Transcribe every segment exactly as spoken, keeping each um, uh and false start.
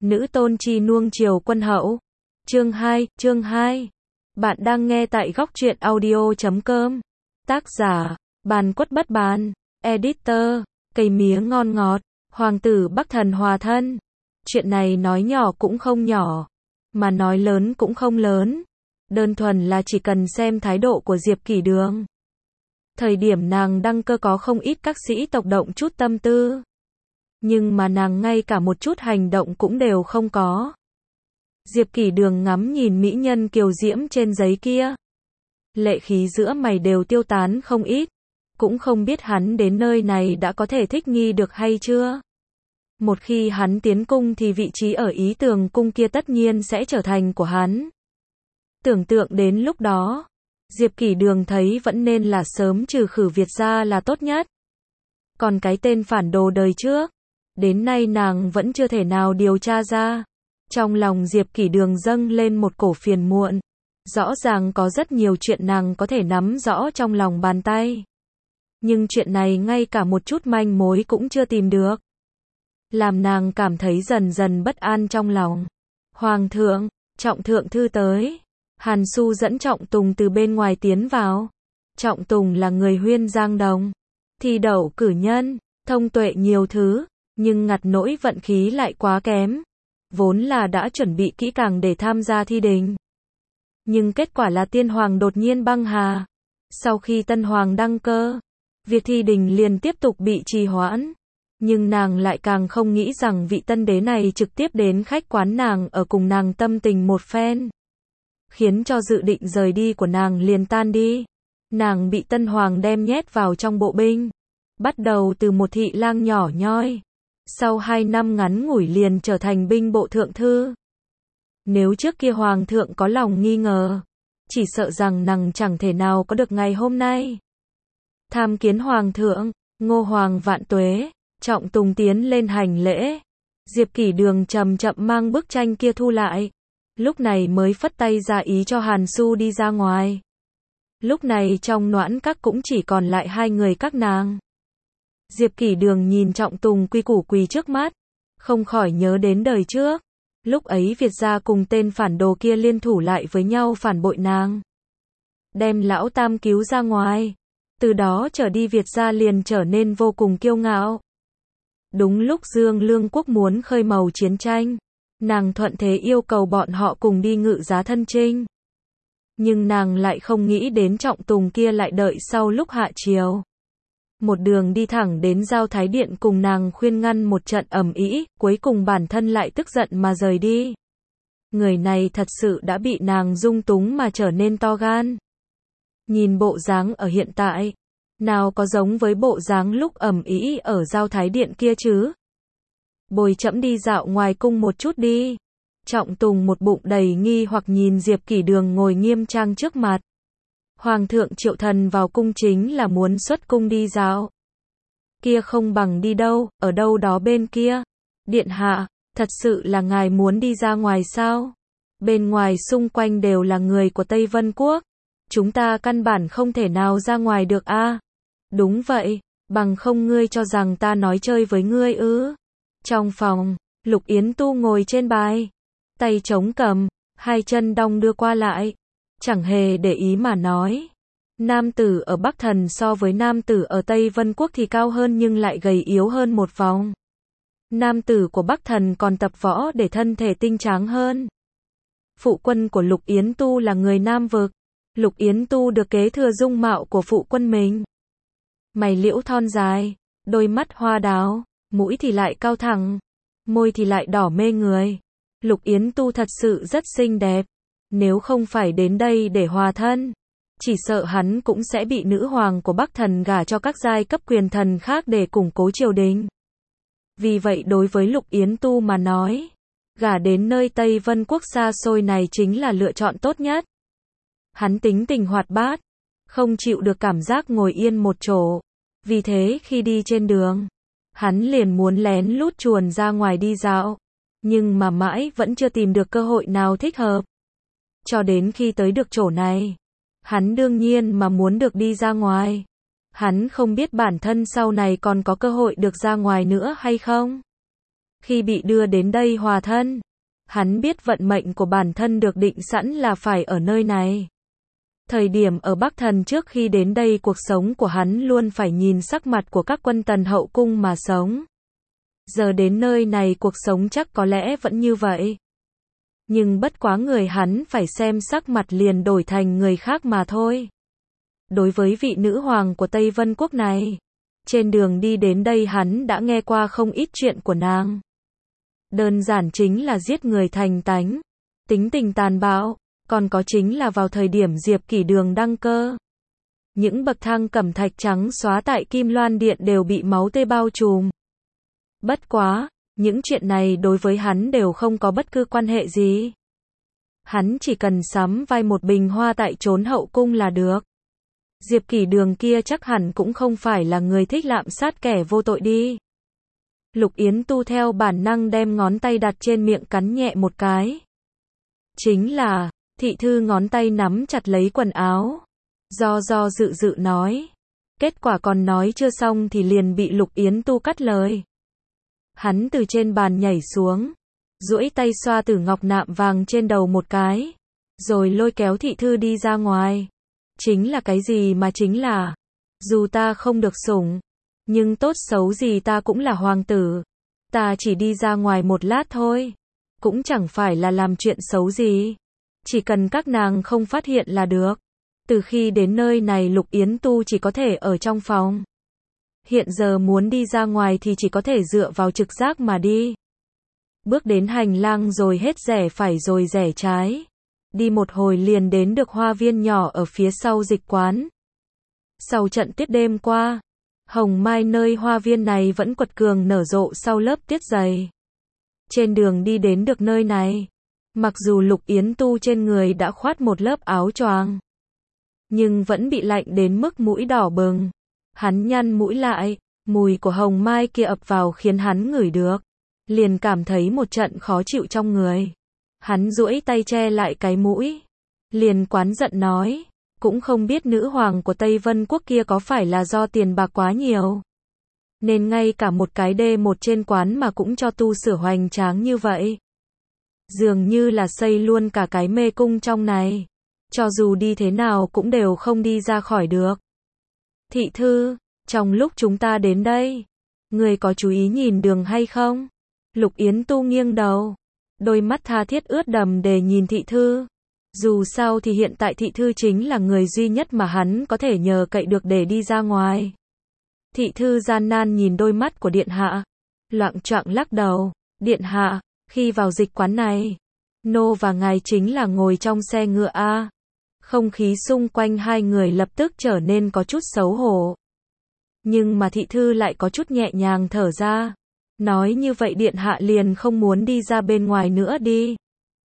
Nữ tôn chi nuông chiều quân hậu. Chương hai, chương hai. Bạn đang nghe tại góc truyện audio chấm com. Tác giả, Bàn Quất Bất Bàn. Editor, Cây Mía Ngon Ngọt. Hoàng tử Bắc Thần hòa thân. Chuyện này nói nhỏ cũng không nhỏ, mà nói lớn cũng không lớn. Đơn thuần là chỉ cần xem thái độ của Diệp Kỷ Đường. Thời điểm nàng đăng cơ có không ít các sĩ tộc động chút tâm tư. Nhưng mà nàng ngay cả một chút hành động cũng đều không có. Diệp Kỷ Đường ngắm nhìn mỹ nhân kiều diễm trên giấy kia. Lệ khí giữa mày đều tiêu tán không ít. Cũng không biết hắn đến nơi này đã có thể thích nghi được hay chưa. Một khi hắn tiến cung thì vị trí ở Ý Tường cung kia tất nhiên sẽ trở thành của hắn. Tưởng tượng đến lúc đó, Diệp Kỷ Đường thấy vẫn nên là sớm trừ khử Việt gia là tốt nhất. Còn cái tên phản đồ đời trước, đến nay nàng vẫn chưa thể nào điều tra ra. Trong lòng Diệp Kỷ Đường dâng lên một cổ phiền muộn. Rõ ràng có rất nhiều chuyện nàng có thể nắm rõ trong lòng bàn tay. Nhưng chuyện này ngay cả một chút manh mối cũng chưa tìm được. Làm nàng cảm thấy dần dần bất an trong lòng. Hoàng thượng, Trọng thượng thư tới. Hàn Xu dẫn Trọng Tùng từ bên ngoài tiến vào. Trọng Tùng là người Huyên Giang Đồng. Thi đậu cử nhân, thông tuệ nhiều thứ, nhưng ngặt nỗi vận khí lại quá kém. Vốn là đã chuẩn bị kỹ càng để tham gia thi đình. Nhưng kết quả là tiên hoàng đột nhiên băng hà. Sau khi tân hoàng đăng cơ, việc thi đình liền tiếp tục bị trì hoãn. Nhưng nàng lại càng không nghĩ rằng vị tân đế này trực tiếp đến khách quán nàng ở cùng nàng tâm tình một phen. Khiến cho dự định rời đi của nàng liền tan đi. Nàng bị tân hoàng đem nhét vào trong bộ binh. Bắt đầu từ một thị lang nhỏ nhoi. Sau hai năm ngắn ngủi liền trở thành binh bộ thượng thư. Nếu trước kia hoàng thượng có lòng nghi ngờ, chỉ sợ rằng nàng chẳng thể nào có được ngày hôm nay. Tham kiến hoàng thượng, Ngô hoàng vạn tuế. Trọng Tùng tiến lên hành lễ. Diệp Kỷ Đường chậm chậm mang bức tranh kia thu lại. Lúc này mới phất tay ra ý cho Hàn Xu đi ra ngoài. Lúc này trong noãn các cũng chỉ còn lại hai người các nàng. Diệp Kỷ Đường nhìn Trọng Tùng quy củ quỳ trước mắt, không khỏi nhớ đến đời trước. Lúc ấy Việt gia cùng tên phản đồ kia liên thủ lại với nhau phản bội nàng. Đem lão tam cứu ra ngoài. Từ đó trở đi Việt gia liền trở nên vô cùng kiêu ngạo. Đúng lúc Dương Lương Quốc muốn khơi mào chiến tranh, nàng thuận thế yêu cầu bọn họ cùng đi ngự giá thân chinh. Nhưng nàng lại không nghĩ đến Trọng Tùng kia lại đợi sau lúc hạ triều. Một đường đi thẳng đến Giao Thái Điện cùng nàng khuyên ngăn một trận ầm ĩ, cuối cùng bản thân lại tức giận mà rời đi. Người này thật sự đã bị nàng dung túng mà trở nên to gan. Nhìn bộ dáng ở hiện tại, nào có giống với bộ dáng lúc ầm ĩ ở Giao Thái Điện kia chứ. Bồi trẫm đi dạo ngoài cung một chút đi. Trọng Tùng một bụng đầy nghi hoặc nhìn Diệp Kỷ Đường ngồi nghiêm trang trước mặt. Hoàng thượng triệu thần vào cung chính là muốn xuất cung đi dạo. Kia không bằng đi đâu, ở đâu đó bên kia. Điện hạ, thật sự là ngài muốn đi ra ngoài sao? Bên ngoài xung quanh đều là người của Tây Vân Quốc. Chúng ta căn bản không thể nào ra ngoài được a. À? Đúng vậy, bằng không ngươi cho rằng ta nói chơi với ngươi ư? Trong phòng, Lục Yến Tu ngồi trên bài, tay chống cầm, hai chân đong đưa qua lại, chẳng hề để ý mà nói. Nam tử ở Bắc Thần so với nam tử ở Tây Vân Quốc thì cao hơn nhưng lại gầy yếu hơn một vòng. Nam tử của Bắc Thần còn tập võ để thân thể tinh tráng hơn. Phụ quân của Lục Yến Tu là người Nam Vực. Lục Yến Tu được kế thừa dung mạo của phụ quân mình. Mày liễu thon dài, đôi mắt hoa đào, mũi thì lại cao thẳng, môi thì lại đỏ mê người. Lục Yến Tu thật sự rất xinh đẹp. Nếu không phải đến đây để hòa thân, chỉ sợ hắn cũng sẽ bị nữ hoàng của Bắc Thần gả cho các giai cấp quyền thần khác để củng cố triều đình. Vì vậy đối với Lục Yến Tu mà nói, gả đến nơi Tây Vân Quốc xa xôi này chính là lựa chọn tốt nhất. Hắn tính tình hoạt bát, không chịu được cảm giác ngồi yên một chỗ. Vì thế khi đi trên đường, hắn liền muốn lén lút chuồn ra ngoài đi dạo. Nhưng mà mãi vẫn chưa tìm được cơ hội nào thích hợp. Cho đến khi tới được chỗ này, hắn đương nhiên mà muốn được đi ra ngoài. Hắn không biết bản thân sau này còn có cơ hội được ra ngoài nữa hay không. Khi bị đưa đến đây hòa thân, hắn biết vận mệnh của bản thân được định sẵn là phải ở nơi này. Thời điểm ở Bắc Thần trước khi đến đây cuộc sống của hắn luôn phải nhìn sắc mặt của các quân tần hậu cung mà sống. Giờ đến nơi này cuộc sống chắc có lẽ vẫn như vậy. Nhưng bất quá người hắn phải xem sắc mặt liền đổi thành người khác mà thôi. Đối với vị nữ hoàng của Tây Vân Quốc này, trên đường đi đến đây hắn đã nghe qua không ít chuyện của nàng. Đơn giản chính là giết người thành tánh, tính tình tàn bạo, còn có chính là vào thời điểm Diệp Kỷ Đường đăng cơ. Những bậc thang cẩm thạch trắng xóa tại Kim Loan Điện đều bị máu tươi bao trùm. Bất quá, những chuyện này đối với hắn đều không có bất cứ quan hệ gì. Hắn chỉ cần sắm vai một bình hoa tại trốn hậu cung là được. Diệp Kỷ Đường kia chắc hẳn cũng không phải là người thích lạm sát kẻ vô tội đi. Lục Yến Tu theo bản năng đem ngón tay đặt trên miệng cắn nhẹ một cái. Chính là, thị thư ngón tay nắm chặt lấy quần áo. Do do dự dự nói. Kết quả còn nói chưa xong thì liền bị Lục Yến Tu cắt lời. Hắn từ trên bàn nhảy xuống, duỗi tay xoa tử ngọc nạm vàng trên đầu một cái, rồi lôi kéo thị thư đi ra ngoài. Chính là cái gì mà chính là, dù ta không được sủng, nhưng tốt xấu gì ta cũng là hoàng tử. Ta chỉ đi ra ngoài một lát thôi, cũng chẳng phải là làm chuyện xấu gì. Chỉ cần các nàng không phát hiện là được. Từ khi đến nơi này Lục Yến Tu chỉ có thể ở trong phòng. Hiện giờ muốn đi ra ngoài thì chỉ có thể dựa vào trực giác mà đi. Bước đến hành lang rồi hết rẽ phải rồi rẽ trái. Đi một hồi liền đến được hoa viên nhỏ ở phía sau dịch quán. Sau trận tuyết đêm qua, hồng mai nơi hoa viên này vẫn quật cường nở rộ sau lớp tuyết dày. Trên đường đi đến được nơi này, mặc dù Lục Yến Tu trên người đã khoác một lớp áo choàng, nhưng vẫn bị lạnh đến mức mũi đỏ bừng. Hắn nhăn mũi lại, mùi của hồng mai kia ập vào khiến hắn ngửi được. Liền cảm thấy một trận khó chịu trong người. Hắn duỗi tay che lại cái mũi. Liền quán giận nói, cũng không biết nữ hoàng của Tây Vân Quốc kia có phải là do tiền bạc quá nhiều, nên ngay cả một cái đê một trên quán mà cũng cho tu sửa hoành tráng như vậy. Dường như là xây luôn cả cái mê cung trong này. Cho dù đi thế nào cũng đều không đi ra khỏi được. Thị thư, trong lúc chúng ta đến đây, người có chú ý nhìn đường hay không? Lục Yến Tu nghiêng đầu, đôi mắt tha thiết ướt đầm để nhìn thị thư. Dù sao thì hiện tại thị thư chính là người duy nhất mà hắn có thể nhờ cậy được để đi ra ngoài. Thị thư gian nan nhìn đôi mắt của điện hạ, loạng choạng lắc đầu. Điện hạ, khi vào dịch quán này, nô và ngài chính là ngồi trong xe ngựa a. Không khí xung quanh hai người lập tức trở nên có chút xấu hổ. Nhưng mà thị thư lại có chút nhẹ nhàng thở ra. Nói như vậy điện hạ liền không muốn đi ra bên ngoài nữa đi.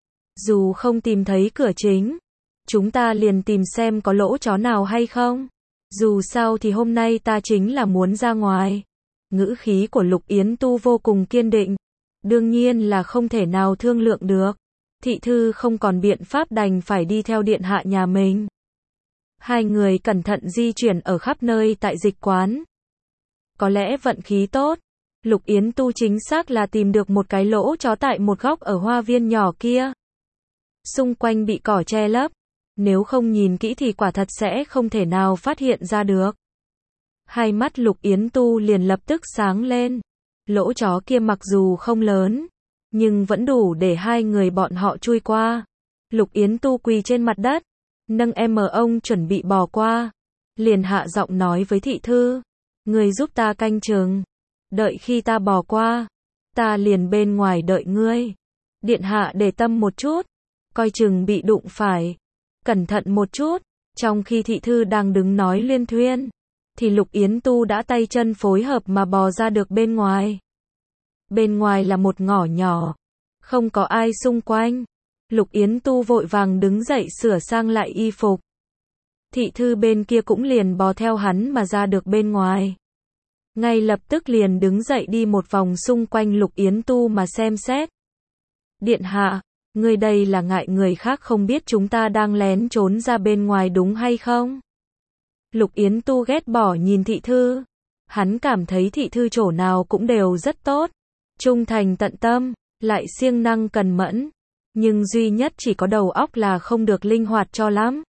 Dù không tìm thấy cửa chính, chúng ta liền tìm xem có lỗ chó nào hay không. Dù sao thì hôm nay ta chính là muốn ra ngoài. Ngữ khí của Lục Yến Tu vô cùng kiên định. Đương nhiên là không thể nào thương lượng được. Thị thư không còn biện pháp đành phải đi theo điện hạ nhà mình. Hai người cẩn thận di chuyển ở khắp nơi tại dịch quán. Có lẽ vận khí tốt, Lục Yến Tu chính xác là tìm được một cái lỗ chó tại một góc ở hoa viên nhỏ kia. Xung quanh bị cỏ che lấp, nếu không nhìn kỹ thì quả thật sẽ không thể nào phát hiện ra được. Hai mắt Lục Yến Tu liền lập tức sáng lên. Lỗ chó kia mặc dù không lớn, nhưng vẫn đủ để hai người bọn họ chui qua. Lục Yến Tu quỳ trên mặt đất, nâng em ông chuẩn bị bò qua. Liền hạ giọng nói với thị thư, người giúp ta canh chừng. Đợi khi ta bò qua, ta liền bên ngoài đợi ngươi. Điện hạ để tâm một chút, coi chừng bị đụng phải. Cẩn thận một chút. Trong khi thị thư đang đứng nói liên thuyên, thì Lục Yến Tu đã tay chân phối hợp mà bò ra được bên ngoài. Bên ngoài là một ngõ nhỏ, không có ai xung quanh. Lục Yến Tu vội vàng đứng dậy sửa sang lại y phục. Thị thư bên kia cũng liền bò theo hắn mà ra được bên ngoài. Ngay lập tức liền đứng dậy đi một vòng xung quanh Lục Yến Tu mà xem xét. Điện hạ, người đây là ngại người khác không biết chúng ta đang lén trốn ra bên ngoài đúng hay không? Lục Yến Tu ghét bỏ nhìn thị thư. Hắn cảm thấy thị thư chỗ nào cũng đều rất tốt. trung thành tận tâm, lại siêng năng cần mẫn, nhưng duy nhất chỉ có đầu óc là không được linh hoạt cho lắm.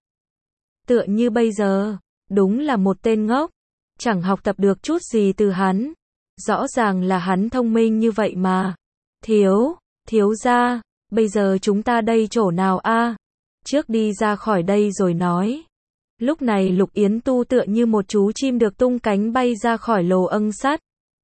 Tựa như bây giờ, đúng là một tên ngốc, chẳng học tập được chút gì từ hắn. Rõ ràng là hắn thông minh như vậy mà. Thiếu, thiếu gia, bây giờ chúng ta đây chỗ nào a? Trước đi ra khỏi đây rồi nói. Lúc này Lục Yến Tu tựa như một chú chim được tung cánh bay ra khỏi lồ âng sắt.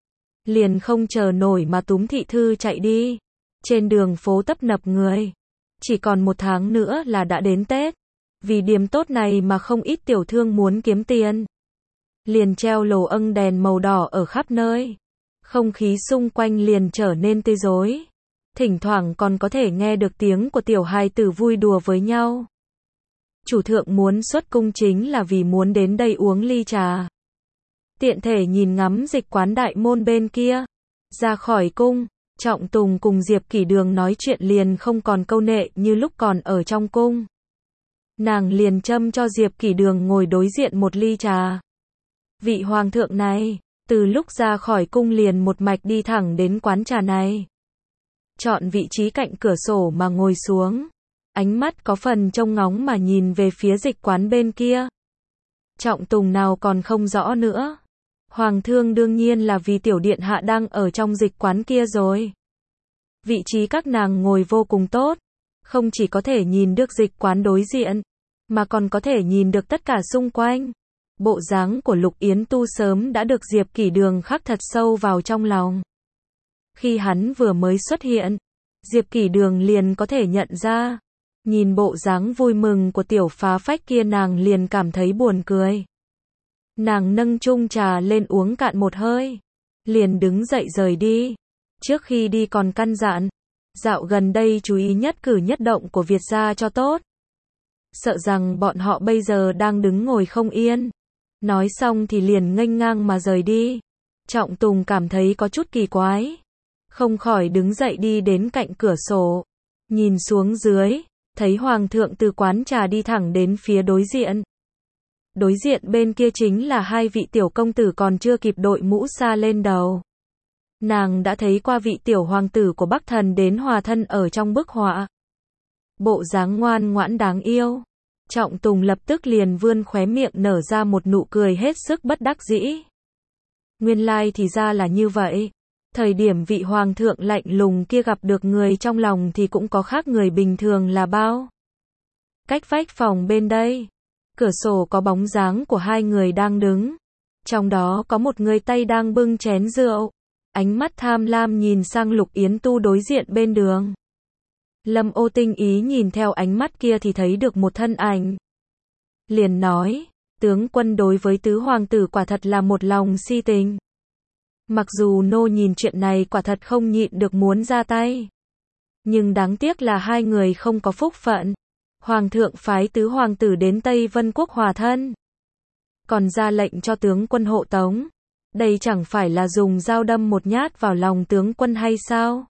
Liền không chờ nổi mà túm thị thư chạy đi. Trên đường phố tấp nập người. Chỉ còn một tháng nữa là đã đến Tết. Vì điểm tốt này mà không ít tiểu thương muốn kiếm tiền. Liền treo lồ âng đèn màu đỏ ở khắp nơi. Không khí xung quanh liền trở nên tươi rối. Thỉnh thoảng còn có thể nghe được tiếng của tiểu hài tử vui đùa với nhau. Chủ thượng muốn xuất cung chính là vì muốn đến đây uống ly trà. Tiện thể nhìn ngắm dịch quán đại môn bên kia. Ra khỏi cung, Trọng Tùng cùng Diệp Kỷ Đường nói chuyện liền không còn câu nệ như lúc còn ở trong cung. Nàng liền châm cho Diệp Kỷ Đường ngồi đối diện một ly trà. Vị hoàng thượng này, từ lúc ra khỏi cung liền một mạch đi thẳng đến quán trà này. Chọn vị trí cạnh cửa sổ mà ngồi xuống. Ánh mắt có phần trông ngóng mà nhìn về phía dịch quán bên kia. Trọng Tùng nào còn không rõ nữa. Hoàng thương đương nhiên là vì tiểu điện hạ đang ở trong dịch quán kia rồi. Vị trí các nàng ngồi vô cùng tốt. Không chỉ có thể nhìn được dịch quán đối diện, mà còn có thể nhìn được tất cả xung quanh. Bộ dáng của Lục Yến Tu sớm đã được Diệp Kỷ Đường khắc thật sâu vào trong lòng. Khi hắn vừa mới xuất hiện, Diệp Kỷ Đường liền có thể nhận ra. Nhìn bộ dáng vui mừng của tiểu phá phách kia nàng liền cảm thấy buồn cười. Nàng nâng chung trà lên uống cạn một hơi. Liền đứng dậy rời đi. Trước khi đi còn căn dặn. Dạo gần đây chú ý nhất cử nhất động của Việt gia cho tốt. Sợ rằng bọn họ bây giờ đang đứng ngồi không yên. Nói xong thì liền nghênh ngang mà rời đi. Trọng Tùng cảm thấy có chút kỳ quái. Không khỏi đứng dậy đi đến cạnh cửa sổ. Nhìn xuống dưới. Thấy hoàng thượng từ quán trà đi thẳng đến phía đối diện. Đối diện bên kia chính là hai vị tiểu công tử còn chưa kịp đội mũ sa lên đầu. Nàng đã thấy qua vị tiểu hoàng tử của Bắc Thần đến hòa thân ở trong bức họa. Bộ dáng ngoan ngoãn đáng yêu. Trọng Tùng lập tức liền vươn khóe miệng nở ra một nụ cười hết sức bất đắc dĩ. Nguyên lai thì ra là như vậy. Thời điểm vị hoàng thượng lạnh lùng kia gặp được người trong lòng thì cũng có khác người bình thường là bao. Cách vách phòng bên đây, cửa sổ có bóng dáng của hai người đang đứng. Trong đó có một người tay đang bưng chén rượu. Ánh mắt tham lam nhìn sang Lục Yến Tu đối diện bên đường. Lâm Ô tinh ý nhìn theo ánh mắt kia thì thấy được một thân ảnh. Liền nói, tướng quân đối với tứ hoàng tử quả thật là một lòng si tình. Mặc dù nô nhìn chuyện này quả thật không nhịn được muốn ra tay. Nhưng đáng tiếc là hai người không có phúc phận. Hoàng thượng phái tứ hoàng tử đến Tây Vân Quốc hòa thân. Còn ra lệnh cho tướng quân hộ tống. Đây chẳng phải là dùng dao đâm một nhát vào lòng tướng quân hay sao?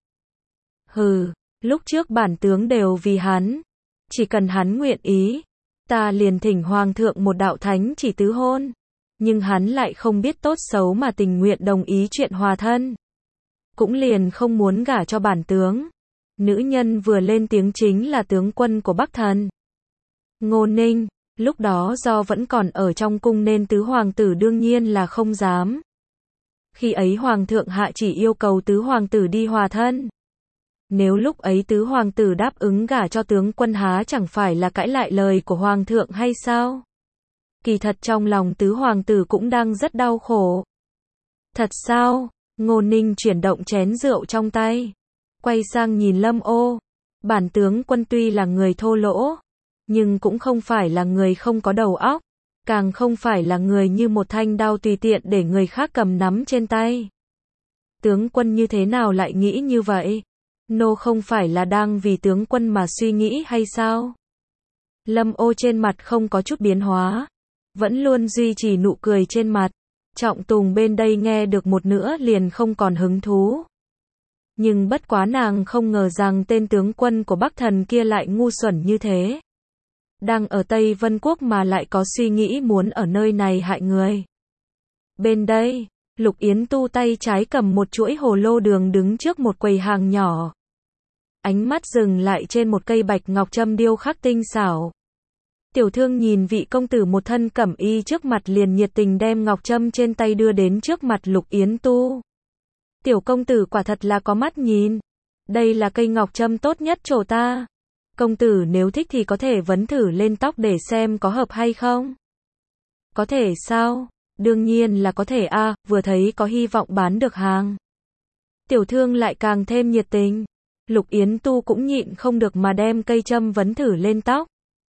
Hừ, lúc trước bản tướng đều vì hắn. Chỉ cần hắn nguyện ý, ta liền thỉnh hoàng thượng một đạo thánh chỉ tứ hôn. Nhưng hắn lại không biết tốt xấu mà tình nguyện đồng ý chuyện hòa thân. Cũng liền không muốn gả cho bản tướng. Nữ nhân vừa lên tiếng chính là tướng quân của Bắc Thần. Ngô Ninh, lúc đó do vẫn còn ở trong cung nên tứ hoàng tử đương nhiên là không dám. Khi ấy hoàng thượng hạ chỉ yêu cầu tứ hoàng tử đi hòa thân. Nếu lúc ấy tứ hoàng tử đáp ứng gả cho tướng quân há chẳng phải là cãi lại lời của hoàng thượng hay sao? Kỳ thật trong lòng tứ hoàng tử cũng đang rất đau khổ. Thật sao? Ngô Ninh chuyển động chén rượu trong tay. Quay sang nhìn Lâm Ô. Bản tướng quân tuy là người thô lỗ. Nhưng cũng không phải là người không có đầu óc. Càng không phải là người như một thanh đao tùy tiện để người khác cầm nắm trên tay. Tướng quân như thế nào lại nghĩ như vậy? Nô không phải là đang vì tướng quân mà suy nghĩ hay sao? Lâm Ô trên mặt không có chút biến hóa. Vẫn luôn duy trì nụ cười trên mặt. Trọng Tùng bên đây nghe được một nữa liền không còn hứng thú. Nhưng bất quá nàng không ngờ rằng tên tướng quân của Bắc Thần kia lại ngu xuẩn như thế. Đang ở Tây Vân Quốc mà lại có suy nghĩ muốn ở nơi này hại người. Bên đây, Lục Yến Tu tay trái cầm một chuỗi hồ lô đường đứng trước một quầy hàng nhỏ. Ánh mắt dừng lại trên một cây bạch ngọc châm điêu khắc tinh xảo. Tiểu thương nhìn vị công tử một thân cẩm y trước mặt liền nhiệt tình đem ngọc châm trên tay đưa đến trước mặt Lục Yến Tu. Tiểu công tử quả thật là có mắt nhìn. Đây là cây ngọc châm tốt nhất chỗ ta. Công tử nếu thích thì có thể vấn thử lên tóc để xem có hợp hay không. Có thể sao? Đương nhiên là có thể a, à, vừa thấy có hy vọng bán được hàng. Tiểu thương lại càng thêm nhiệt tình. Lục Yến Tu cũng nhịn không được mà đem cây châm vấn thử lên tóc.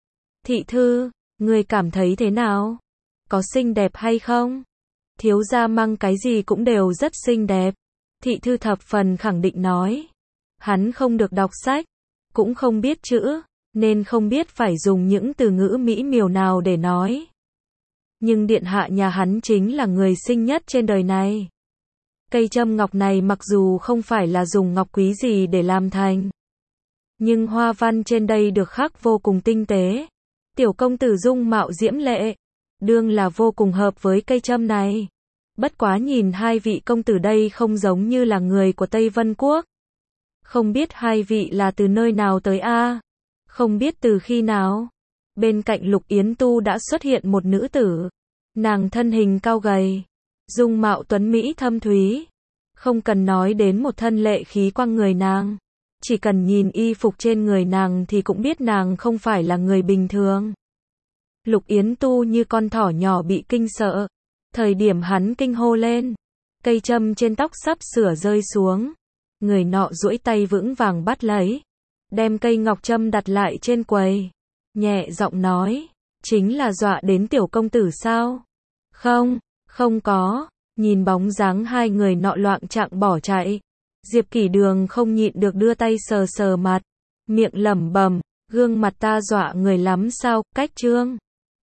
Thị thư, người cảm thấy thế nào? Có xinh đẹp hay không? Thiếu gia mang cái gì cũng đều rất xinh đẹp. Thị thư thập phần khẳng định nói. Hắn không được đọc sách, cũng không biết chữ, nên không biết phải dùng những từ ngữ mỹ miều nào để nói. Nhưng điện hạ nhà hắn chính là người xinh nhất trên đời này. Cây châm ngọc này mặc dù không phải là dùng ngọc quý gì để làm thành, nhưng hoa văn trên đây được khắc vô cùng tinh tế. Tiểu công tử dung mạo diễm lệ, đương là vô cùng hợp với cây châm này. Bất quá nhìn hai vị công tử đây không giống như là người của Tây Vân Quốc. Không biết hai vị là từ nơi nào tới a? À? Không biết từ khi nào. Bên cạnh Lục Yến Tu đã xuất hiện một nữ tử. Nàng thân hình cao gầy, dung mạo tuấn mỹ thâm thúy. Không cần nói đến một thân lệ khí quang người nàng. Chỉ cần nhìn y phục trên người nàng thì cũng biết nàng không phải là người bình thường. Lục Yến Tu như con thỏ nhỏ bị kinh sợ. Thời điểm hắn kinh hô lên, cây châm trên tóc sắp sửa rơi xuống. Người nọ duỗi tay vững vàng bắt lấy, đem cây ngọc châm đặt lại trên quầy. Nhẹ giọng nói, chính là dọa đến tiểu công tử sao? Không, không có. Nhìn bóng dáng hai người nọ loạng choạng bỏ chạy. Diệp Kỷ Đường không nhịn được đưa tay sờ sờ mặt, miệng lẩm bẩm, gương mặt ta dọa người lắm sao, cách trương.